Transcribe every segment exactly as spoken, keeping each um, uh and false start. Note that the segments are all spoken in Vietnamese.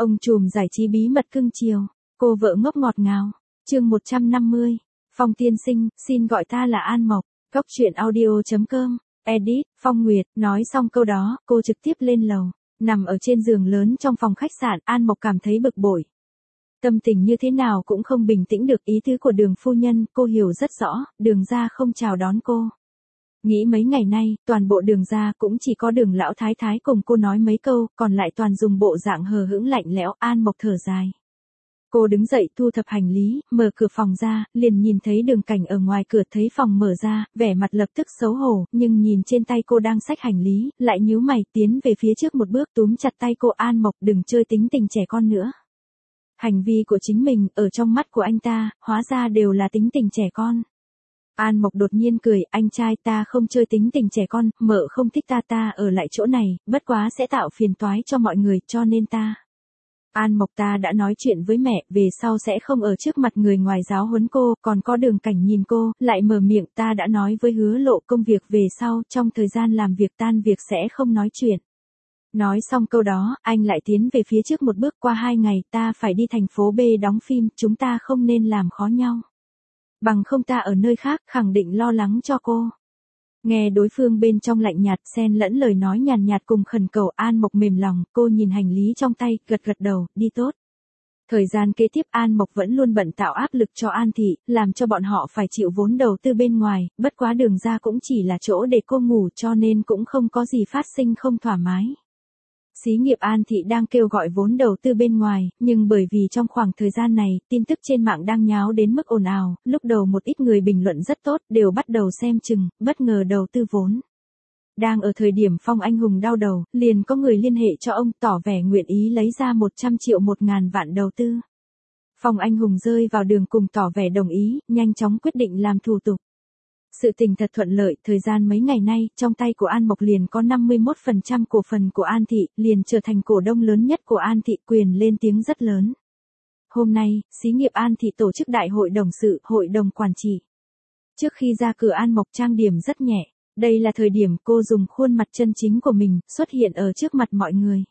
Ông trùm giải trí bí mật cưng chiều, cô vợ ngốc ngọt ngào. Chương một trăm năm mươi. Phong tiên sinh, xin gọi ta là An Mộc. Góc truyện audio.com. Edit, Phong Nguyệt. Nói xong câu đó, cô trực tiếp lên lầu. Nằm ở trên giường lớn trong phòng khách sạn, An Mộc cảm thấy bực bội. Tâm tình như thế nào cũng không bình tĩnh được. Ý tứ của Đường phu nhân, cô hiểu rất rõ, Đường gia không chào đón cô. Nghĩ mấy ngày nay, toàn bộ Đường gia cũng chỉ có Đường lão thái thái cùng cô nói mấy câu, còn lại toàn dùng bộ dạng hờ hững lạnh lẽo. An Mộc thở dài. Cô đứng dậy thu thập hành lý, mở cửa phòng ra, liền nhìn thấy Đường Cảnh ở ngoài cửa. Thấy phòng mở ra, vẻ mặt lập tức xấu hổ, nhưng nhìn trên tay cô đang xách hành lý, lại nhíu mày tiến về phía trước một bước túm chặt tay cô. An Mộc, đừng chơi tính tình trẻ con nữa. Hành vi của chính mình, ở trong mắt của anh ta, hóa ra đều là tính tình trẻ con. An Mộc đột nhiên cười, anh trai, ta không chơi tính tình trẻ con, mợ không thích ta ta ở lại chỗ này, bất quá sẽ tạo phiền toái cho mọi người, cho nên ta. An Mộc, ta đã nói chuyện với mẹ, về sau sẽ không ở trước mặt người ngoài giáo huấn cô. Còn có Đường Cảnh nhìn cô, lại mở miệng, ta đã nói với Hứa Lộ công việc về sau, trong thời gian làm việc tan việc sẽ không nói chuyện. Nói xong câu đó, anh lại tiến về phía trước một bước. Qua hai ngày, ta phải đi thành phố B đóng phim, chúng ta không nên làm khó nhau. Bằng không ta ở nơi khác, khẳng định lo lắng cho cô. Nghe đối phương bên trong lạnh nhạt, xen lẫn lời nói nhàn nhạt cùng khẩn cầu, An Mộc mềm lòng, cô nhìn hành lý trong tay, gật gật đầu, đi tốt. Thời gian kế tiếp An Mộc vẫn luôn bận tạo áp lực cho An Thị, làm cho bọn họ phải chịu vốn đầu tư bên ngoài, bất quá Đường gia cũng chỉ là chỗ để cô ngủ, cho nên cũng không có gì phát sinh không thoải mái. Xí nghiệp An Thị đang kêu gọi vốn đầu tư bên ngoài, nhưng bởi vì trong khoảng thời gian này, tin tức trên mạng đang nháo đến mức ồn ào, lúc đầu một ít người bình luận rất tốt, đều bắt đầu xem chừng, bất ngờ đầu tư vốn. Đang ở thời điểm Phong Anh Hùng đau đầu, liền có người liên hệ cho ông, tỏ vẻ nguyện ý lấy ra một trăm triệu một ngàn vạn đầu tư. Phong Anh Hùng rơi vào đường cùng tỏ vẻ đồng ý, nhanh chóng quyết định làm thủ tục. Sự tình thật thuận lợi, thời gian mấy ngày nay, trong tay của An Mộc liền có năm mươi mốt phần trăm cổ phần của An Thị, liền trở thành cổ đông lớn nhất của An Thị, quyền lên tiếng rất lớn. Hôm nay, xí nghiệp An Thị tổ chức đại hội đồng sự, hội đồng quản trị. Trước khi ra cửa An Mộc trang điểm rất nhẹ, đây là thời điểm cô dùng khuôn mặt chân chính của mình, xuất hiện ở trước mặt mọi người.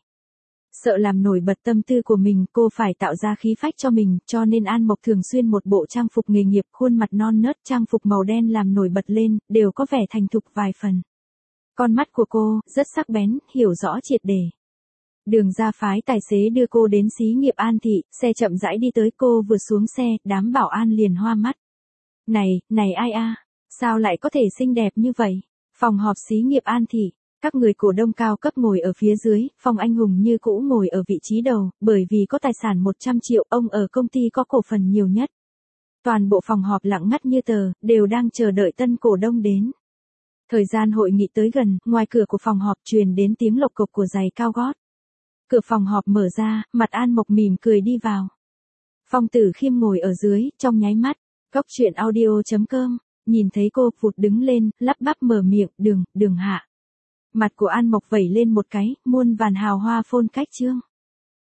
Sợ làm nổi bật tâm tư của mình, cô phải tạo ra khí phách cho mình, cho nên An Mộc thường xuyên một bộ trang phục nghề nghiệp, khuôn mặt non nớt, trang phục màu đen làm nổi bật lên, đều có vẻ thành thục vài phần. Con mắt của cô, rất sắc bén, hiểu rõ triệt để. Đường gia phái tài xế đưa cô đến xí nghiệp An Thị, xe chậm rãi đi tới, cô vừa xuống xe, đám bảo an liền hoa mắt. Này, này ai a, sao lại có thể xinh đẹp như vậy? Phòng họp xí nghiệp An Thị. Các người cổ đông cao cấp ngồi ở phía dưới, Phong Anh Hùng như cũ ngồi ở vị trí đầu, bởi vì có tài sản một trăm triệu, ông ở công ty có cổ phần nhiều nhất. Toàn bộ phòng họp lặng ngắt như tờ, đều đang chờ đợi tân cổ đông đến. Thời gian hội nghị tới gần, ngoài cửa của phòng họp truyền đến tiếng lộc cộc của giày cao gót. Cửa phòng họp mở ra, mặt An Mộc mỉm cười đi vào. Phong Tử Khiêm ngồi ở dưới, trong nháy mắt, góc truyện audio.com, nhìn thấy cô, vụt đứng lên, lắp bắp mở miệng, đường, đường hạ. Mặt của An Mộc vẩy lên một cái, muôn vàn hào hoa phôn cách trương.